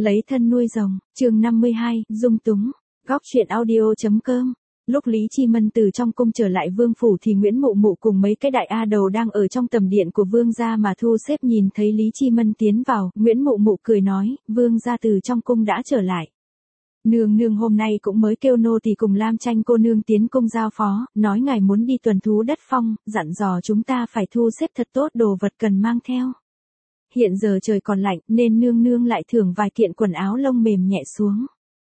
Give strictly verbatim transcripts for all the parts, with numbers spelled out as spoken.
Lấy thân nuôi rồng, chương năm mươi hai, dung túng, góc truyện audio.com. Lúc Lý Chi Mân từ trong cung trở lại vương phủ thì Nguyễn Mụ Mụ cùng mấy cái đại a đầu đang ở trong tầm điện của vương gia mà thu xếp nhìn thấy Lý Chi Mân tiến vào, Nguyễn Mụ Mụ cười nói, vương gia từ trong cung đã trở lại. Nương nương hôm nay cũng mới kêu nô tỳ cùng Lam Tranh cô nương tiến cung giao phó, nói ngài muốn đi tuần thú đất phong, dặn dò chúng ta phải thu xếp thật tốt đồ vật cần mang theo. Hiện giờ trời còn lạnh nên nương nương lại thưởng vài kiện quần áo lông mềm nhẹ xuống.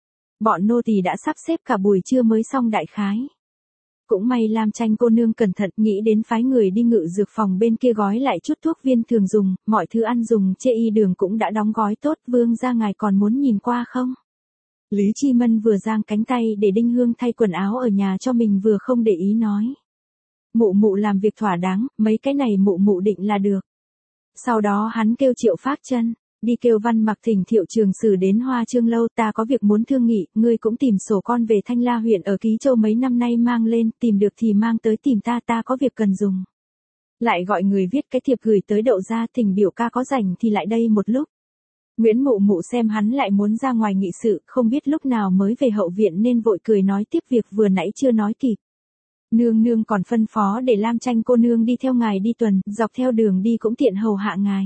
Bọn nô tỳ đã sắp xếp cả buổi trưa mới xong đại khái. Cũng may Lam Tranh cô nương cẩn thận nghĩ đến phái người đi ngự dược phòng bên kia gói lại chút thuốc viên thường dùng, mọi thứ ăn dùng chê y đường cũng đã đóng gói tốt, vương gia ngài còn muốn nhìn qua không? Lý Chi Mân vừa giang cánh tay để Đinh Hương thay quần áo ở nhà cho mình vừa không để ý nói. Mụ Mụ làm việc thỏa đáng, mấy cái này Mụ Mụ định là được. Sau đó hắn kêu Triệu Phác Chân, đi kêu Văn Mặc thỉnh Thiệu Trường Sử đến Hoa Trương lâu, ta có việc muốn thương nghị, ngươi cũng tìm sổ con về Thanh La huyện ở Ký Châu mấy năm nay mang lên, tìm được thì mang tới tìm ta, ta có việc cần dùng. Lại gọi người viết cái thiệp gửi tới Đậu gia, thỉnh biểu ca có rảnh thì lại đây một lúc. Nguyễn Mụ Mụ xem hắn lại muốn ra ngoài nghị sự, không biết lúc nào mới về hậu viện nên vội cười nói tiếp việc vừa nãy chưa nói kịp. Nương nương còn phân phó để Lam Tranh cô nương đi theo ngài đi tuần, dọc theo đường đi cũng tiện hầu hạ ngài.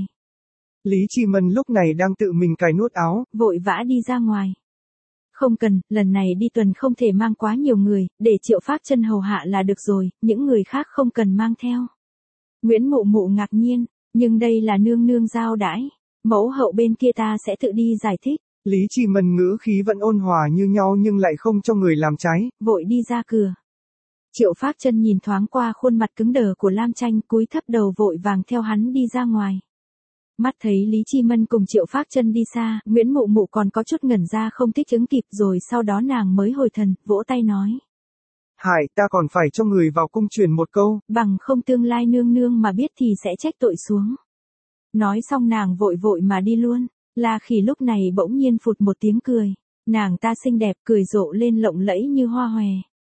Lý Chi Mân lúc này đang tự mình cài nút áo, vội vã đi ra ngoài. Không cần, lần này đi tuần không thể mang quá nhiều người, để Triệu Phác Chân hầu hạ là được rồi, những người khác không cần mang theo. Nguyễn Mụ Mụ ngạc nhiên, nhưng đây là nương nương giao đãi, mẫu hậu bên kia ta sẽ tự đi giải thích. Lý Chi Mân ngữ khí vẫn ôn hòa như nhau nhưng lại không cho người làm trái, vội đi ra cửa. Triệu Phác Chân nhìn thoáng qua khuôn mặt cứng đờ của Lam Tranh, cúi thấp đầu vội vàng theo hắn đi ra ngoài. Mắt thấy Lý Chi Mân cùng Triệu Phác Chân đi xa, Nguyễn Mụ Mụ còn có chút ngẩn ra không thích ứng kịp, rồi sau đó nàng mới hồi thần, vỗ tay nói. Hải, ta còn phải cho người vào cung truyền một câu, bằng không tương lai nương nương mà biết thì sẽ trách tội xuống. Nói xong nàng vội vội mà đi luôn. La Khỉ lúc này bỗng nhiên phụt một tiếng cười. Nàng ta xinh đẹp, cười rộ lên lộng lẫy như hoa hòe.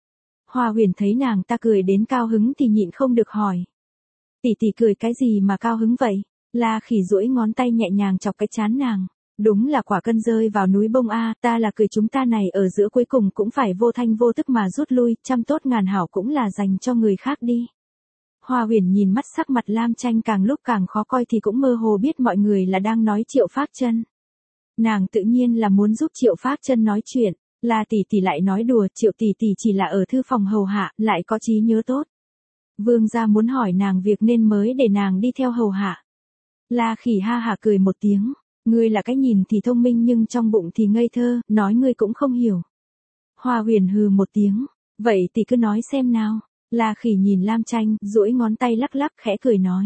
Hoa Huyền thấy nàng ta cười đến cao hứng thì nhịn không được hỏi. Tỷ tỷ cười cái gì mà cao hứng vậy? La Khỉ duỗi ngón tay nhẹ nhàng chọc cái trán nàng. Đúng là quả cân rơi vào núi bông a, ta là cười chúng ta này ở giữa cuối cùng cũng phải vô thanh vô tức mà rút lui, trăm tốt ngàn hảo cũng là dành cho người khác đi. Hoa Huyền nhìn mắt sắc mặt Lam Tranh càng lúc càng khó coi thì cũng mơ hồ biết mọi người là đang nói Triệu Phác Chân. Nàng tự nhiên là muốn giúp Triệu Phác Chân nói chuyện, là tỷ tỷ lại nói đùa, Triệu tỷ tỷ chỉ là ở thư phòng hầu hạ, lại có trí nhớ tốt. Vương gia muốn hỏi nàng việc nên mới để nàng đi theo hầu hạ. La Khỉ ha hả cười một tiếng, ngươi là cái nhìn thì thông minh nhưng trong bụng thì ngây thơ, nói ngươi cũng không hiểu. Hoa Huyền hừ một tiếng, vậy tỷ cứ nói xem nào. La Khỉ nhìn Lam Tranh, duỗi ngón tay lắc lắc khẽ cười nói.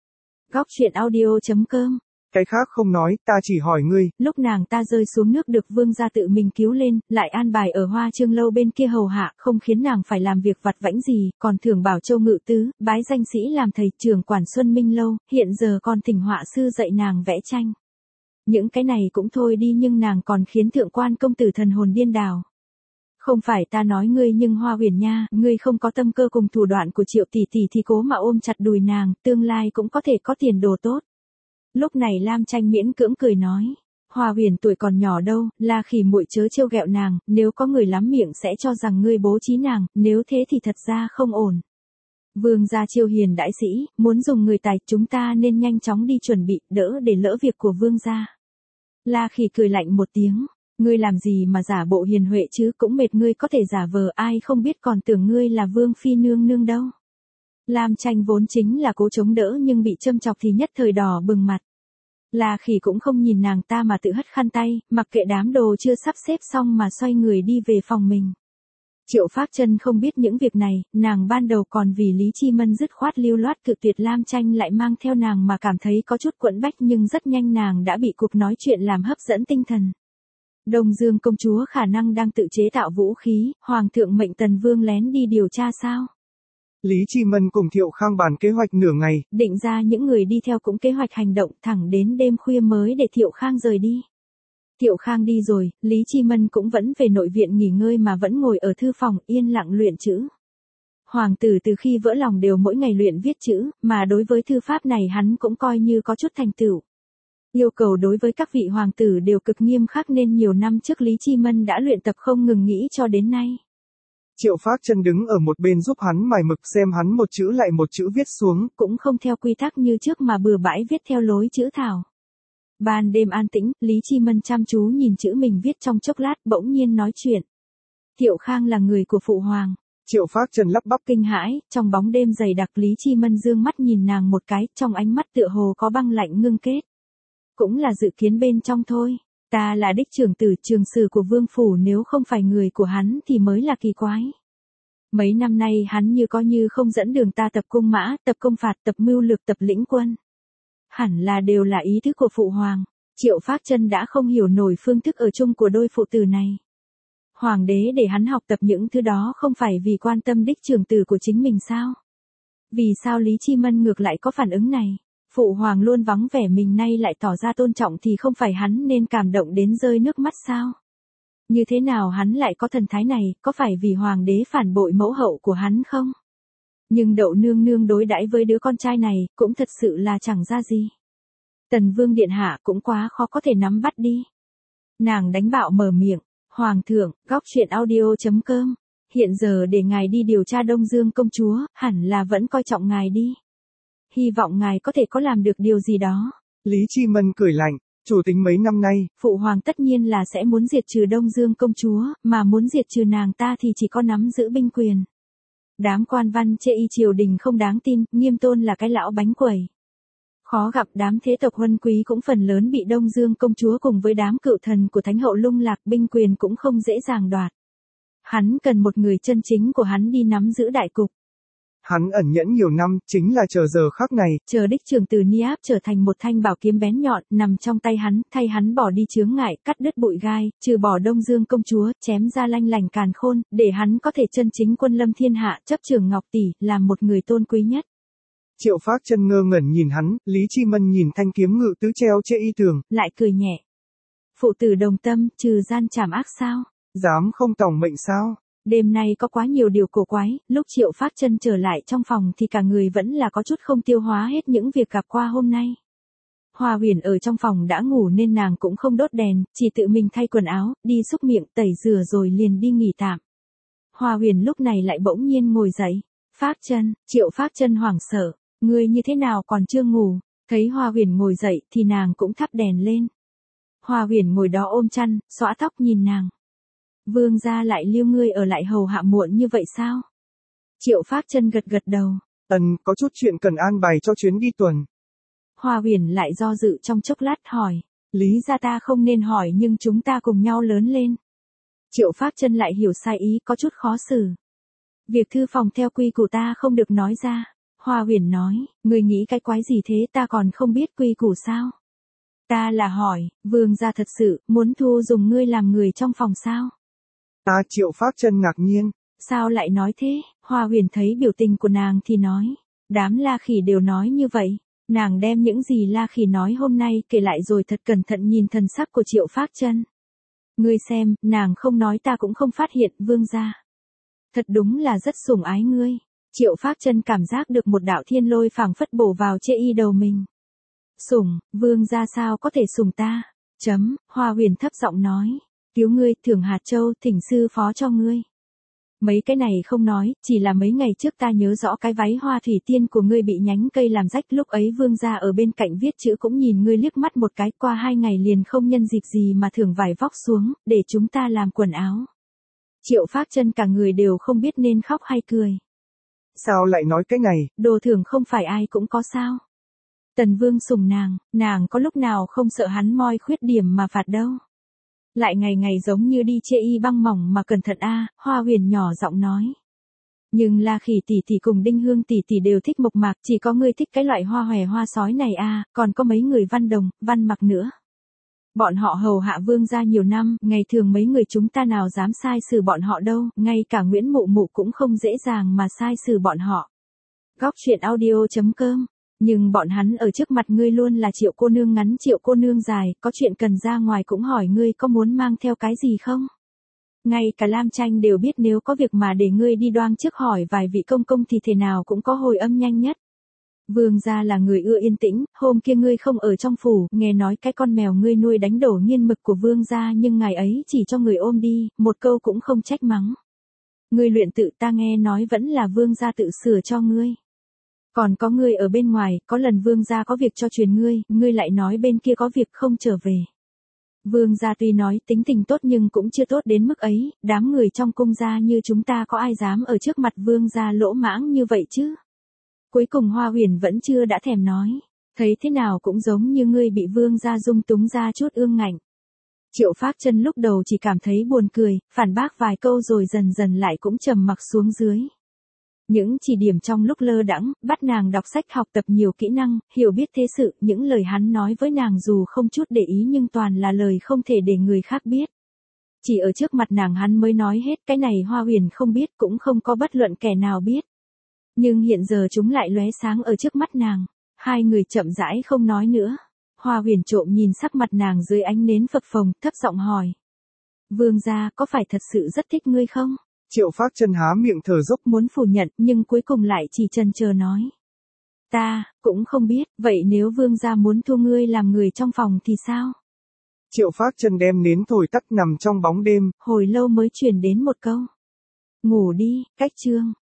Góc truyện audio.com. Cái khác không nói, ta chỉ hỏi ngươi. Lúc nàng ta rơi xuống nước được vương gia tự mình cứu lên, lại an bài ở Hoa Trương lâu bên kia hầu hạ, không khiến nàng phải làm việc vặt vãnh gì, còn thưởng bảo châu ngự tứ, bái danh sĩ làm thầy trưởng quản Xuân Minh lâu, hiện giờ còn thỉnh họa sư dạy nàng vẽ tranh. Những cái này cũng thôi đi nhưng nàng còn khiến thượng quan công tử thần hồn điên đảo. Không phải ta nói ngươi nhưng Hoa Huyền nha, ngươi không có tâm cơ cùng thủ đoạn của Triệu tỷ tỷ thì cố mà ôm chặt đùi nàng, tương lai cũng có thể có tiền đồ tốt. Lúc này Lam Tranh miễn cưỡng cười nói, Hoa Huyền tuổi còn nhỏ đâu, La Khỉ muội chớ trêu ghẹo nàng, nếu có người lắm miệng sẽ cho rằng ngươi bố trí nàng, nếu thế thì thật ra không ổn. Vương gia chiêu hiền đại sĩ, muốn dùng người tài, chúng ta nên nhanh chóng đi chuẩn bị, đỡ để lỡ việc của vương gia. La Khỉ cười lạnh một tiếng. Ngươi làm gì mà giả bộ hiền huệ chứ, cũng mệt, ngươi có thể giả vờ, ai không biết còn tưởng ngươi là vương phi nương nương đâu. Lam Tranh vốn chính là cố chống đỡ nhưng bị châm chọc thì nhất thời đỏ bừng mặt. La Khỉ cũng không nhìn nàng ta mà tự hất khăn tay, mặc kệ đám đồ chưa sắp xếp xong mà xoay người đi về phòng mình. Triệu Phác Chân không biết những việc này, nàng ban đầu còn vì Lý Chi Mân dứt khoát lưu loát cự tuyệt Lam Tranh lại mang theo nàng mà cảm thấy có chút quẫn bách, nhưng rất nhanh nàng đã bị cuộc nói chuyện làm hấp dẫn tinh thần. Đông Dương công chúa khả năng đang tự chế tạo vũ khí, hoàng thượng mệnh Tần Vương lén đi điều tra sao? Lý Chi Mân cùng Thiệu Khang bàn kế hoạch nửa ngày, định ra những người đi theo cũng kế hoạch hành động, thẳng đến đêm khuya mới để Thiệu Khang rời đi. Thiệu Khang đi rồi, Lý Chi Mân cũng vẫn về nội viện nghỉ ngơi mà vẫn ngồi ở thư phòng yên lặng luyện chữ. Hoàng tử từ khi vỡ lòng đều mỗi ngày luyện viết chữ, mà đối với thư pháp này hắn cũng coi như có chút thành tựu. Yêu cầu đối với các vị hoàng tử đều cực nghiêm khắc nên nhiều năm trước Lý Chi Mân đã luyện tập không ngừng nghĩ cho đến nay. Triệu Phác Chân đứng ở một bên giúp hắn mài mực xem hắn một chữ lại một chữ viết xuống. Cũng không theo quy tắc như trước mà bừa bãi viết theo lối chữ thảo. Ban đêm an tĩnh, Lý Chi Mân chăm chú nhìn chữ mình viết trong chốc lát bỗng nhiên nói chuyện. Thiệu Khang là người của phụ hoàng. Triệu Phác Chân lắp bắp kinh hãi, trong bóng đêm dày đặc Lý Chi Mân dương mắt nhìn nàng một cái, trong ánh mắt tựa hồ có băng lạnh ngưng kết. Cũng là dự kiến bên trong thôi. Ta là đích trưởng tử trường sử của vương phủ, nếu không phải người của hắn thì mới là kỳ quái. Mấy năm nay hắn như có như không dẫn đường ta tập cung mã, tập công phạt, tập mưu lược, tập lĩnh quân. Hẳn là đều là ý thức của phụ hoàng. Triệu Phác Chân đã không hiểu nổi phương thức ở chung của đôi phụ tử này. Hoàng đế để hắn học tập những thứ đó không phải vì quan tâm đích trưởng tử của chính mình sao? Vì sao Lý Chi Mân ngược lại có phản ứng này? Phụ hoàng luôn vắng vẻ mình nay lại tỏ ra tôn trọng thì không phải hắn nên cảm động đến rơi nước mắt sao? Như thế nào hắn lại có thần thái này, có phải vì hoàng đế phản bội mẫu hậu của hắn không? Nhưng Đậu nương nương đối đãi với đứa con trai này cũng thật sự là chẳng ra gì. Tần Vương điện hạ cũng quá khó có thể nắm bắt đi. Nàng đánh bạo mở miệng, Hoàng thượng, góc truyện audio chấm com, hiện giờ để ngài đi điều tra Đông Dương công chúa, hẳn là vẫn coi trọng ngài đi. Hy vọng ngài có thể có làm được điều gì đó. Lý Chi Mân cười lạnh, chủ tính mấy năm nay, phụ hoàng tất nhiên là sẽ muốn diệt trừ Đông Dương công chúa, mà muốn diệt trừ nàng ta thì chỉ có nắm giữ binh quyền. Đám quan văn chê y triều đình không đáng tin, Nghiêm Tôn là cái lão bánh quẩy. Khó gặp đám thế tộc huân quý cũng phần lớn bị Đông Dương công chúa cùng với đám cựu thần của Thánh hậu lung lạc, binh quyền cũng không dễ dàng đoạt. Hắn cần một người chân chính của hắn đi nắm giữ đại cục. Hắn ẩn nhẫn nhiều năm, chính là chờ giờ khắc này. Chờ đích trưởng tử Niáp trở thành một thanh bảo kiếm bén nhọn, nằm trong tay hắn, thay hắn bỏ đi chướng ngại, cắt đứt bụi gai, trừ bỏ Đông Dương công chúa, chém ra lanh lành càn khôn, để hắn có thể chân chính quân lâm thiên hạ, chấp trưởng Ngọc tỷ, làm một người tôn quý nhất. Triệu Phác Chân ngơ ngẩn nhìn hắn, Lý Chi Mân nhìn thanh kiếm ngự tứ treo trên y tường, lại cười nhẹ. Phụ tử đồng tâm, trừ gian trảm ác sao? Dám không tòng mệnh sao? Đêm nay có quá nhiều điều cổ quái, lúc Triệu Phác Chân trở lại trong phòng thì cả người vẫn là có chút không tiêu hóa hết những việc gặp qua hôm nay. Hoa Huyền ở trong phòng đã ngủ nên nàng cũng không đốt đèn, chỉ tự mình thay quần áo, đi xúc miệng, tẩy rửa rồi liền đi nghỉ tạm. Hoa Huyền lúc này lại bỗng nhiên ngồi dậy. Phác Chân, Triệu Phác Chân hoảng sợ, ngươi như thế nào còn chưa ngủ? Thấy Hoa Huyền ngồi dậy thì nàng cũng thắp đèn lên. Hoa Huyền ngồi đó ôm chăn, xõa tóc nhìn nàng. Vương gia lại lưu ngươi ở lại hầu hạ muộn như vậy sao? Triệu Phác Chân gật gật đầu. Ừm, có chút chuyện cần an bài cho chuyến đi tuần. Hoa Huyền lại do dự trong chốc lát hỏi. Lý gia ta không nên hỏi nhưng chúng ta cùng nhau lớn lên. Triệu Phác Chân lại hiểu sai ý, có chút khó xử. Việc thư phòng theo quy củ ta không được nói ra. Hoa Huyền nói, ngươi nghĩ cái quái gì thế, ta còn không biết quy củ sao? Ta là hỏi, vương gia thật sự muốn thu dùng ngươi làm người trong phòng sao? Ta Triệu Phác Chân ngạc nhiên. Sao lại nói thế? Hoa Huyền thấy biểu tình của nàng thì nói. Đám La Khỉ đều nói như vậy. Nàng đem những gì La Khỉ nói hôm nay kể lại rồi thật cẩn thận nhìn thần sắc của Triệu Phác Chân. Ngươi xem, nàng không nói ta cũng không phát hiện, vương gia. Thật đúng là rất sủng ái ngươi. Triệu Phác Chân cảm giác được một đạo thiên lôi phảng phất bổ vào chê y đầu mình. Sủng, vương gia sao có thể sủng ta? Chấm, Hoa Huyền thấp giọng nói. Cứu ngươi, thưởng hạt châu, thỉnh sư phó cho ngươi. Mấy cái này không nói, chỉ là mấy ngày trước ta nhớ rõ cái váy hoa thủy tiên của ngươi bị nhánh cây làm rách, lúc ấy vương gia ở bên cạnh viết chữ cũng nhìn ngươi liếc mắt một cái, qua hai ngày liền không nhân dịp gì mà thưởng vải vóc xuống, để chúng ta làm quần áo. Triệu Phác Chân cả người đều không biết nên khóc hay cười. Sao lại nói cái này? Đồ thưởng không phải ai cũng có sao? Tần Vương sủng nàng, nàng có lúc nào không sợ hắn moi khuyết điểm mà phạt đâu. Lại ngày ngày giống như đi chê y băng mỏng mà cẩn thận a, Hoa Huyền nhỏ giọng nói. Nhưng La Khỉ tỷ tỷ cùng Đinh Hương tỷ tỷ đều thích mộc mạc, chỉ có ngươi thích cái loại hoa hòe hoa sói này a, còn có mấy người Văn Đồng, Văn Mặc nữa. Bọn họ hầu hạ vương gia nhiều năm, ngày thường mấy người chúng ta nào dám sai xử bọn họ đâu, ngay cả Nguyễn Mụ Mụ cũng không dễ dàng mà sai xử bọn họ. Góc truyện audio chấm com. Nhưng bọn hắn ở trước mặt ngươi luôn là Triệu cô nương ngắn Triệu cô nương dài, có chuyện cần ra ngoài cũng hỏi ngươi có muốn mang theo cái gì không? Ngay cả Lam Tranh đều biết nếu có việc mà để ngươi đi đoan trước hỏi vài vị công công thì thế nào cũng có hồi âm nhanh nhất. Vương gia là người ưa yên tĩnh, hôm kia ngươi không ở trong phủ, nghe nói cái con mèo ngươi nuôi đánh đổ nghiên mực của vương gia nhưng ngày ấy chỉ cho người ôm đi, một câu cũng không trách mắng. Ngươi luyện tự ta nghe nói vẫn là vương gia tự sửa cho ngươi. Còn có ngươi ở bên ngoài, có lần vương gia có việc cho truyền ngươi, ngươi lại nói bên kia có việc không trở về. Vương gia tuy nói tính tình tốt nhưng cũng chưa tốt đến mức ấy, đám người trong cung gia như chúng ta có ai dám ở trước mặt vương gia lỗ mãng như vậy chứ. Cuối cùng Hoa Huyền vẫn chưa đã thèm nói, thấy thế nào cũng giống như ngươi bị vương gia dung túng ra chút ương ngạnh. Triệu Phác Chân lúc đầu chỉ cảm thấy buồn cười, phản bác vài câu rồi dần dần lại cũng trầm mặc xuống dưới. Những chỉ điểm trong lúc lơ đãng, bắt nàng đọc sách học tập nhiều kỹ năng, hiểu biết thế sự, những lời hắn nói với nàng dù không chút để ý nhưng toàn là lời không thể để người khác biết. Chỉ ở trước mặt nàng hắn mới nói hết, cái này Hoa Huyền không biết, cũng không có bất luận kẻ nào biết. Nhưng hiện giờ chúng lại lóe sáng ở trước mắt nàng, hai người chậm rãi không nói nữa. Hoa Huyền trộm nhìn sắc mặt nàng dưới ánh nến phập phồng, thấp giọng hỏi. Vương gia có phải thật sự rất thích ngươi không? Triệu Phác Chân há miệng thở dốc muốn phủ nhận nhưng cuối cùng lại chỉ chần chờ nói. Ta, cũng không biết, vậy nếu vương gia muốn thu ngươi làm người trong phòng thì sao? Triệu Phác Chân đem nến thổi tắt nằm trong bóng đêm. Hồi lâu mới truyền đến một câu. Ngủ đi, cách chương.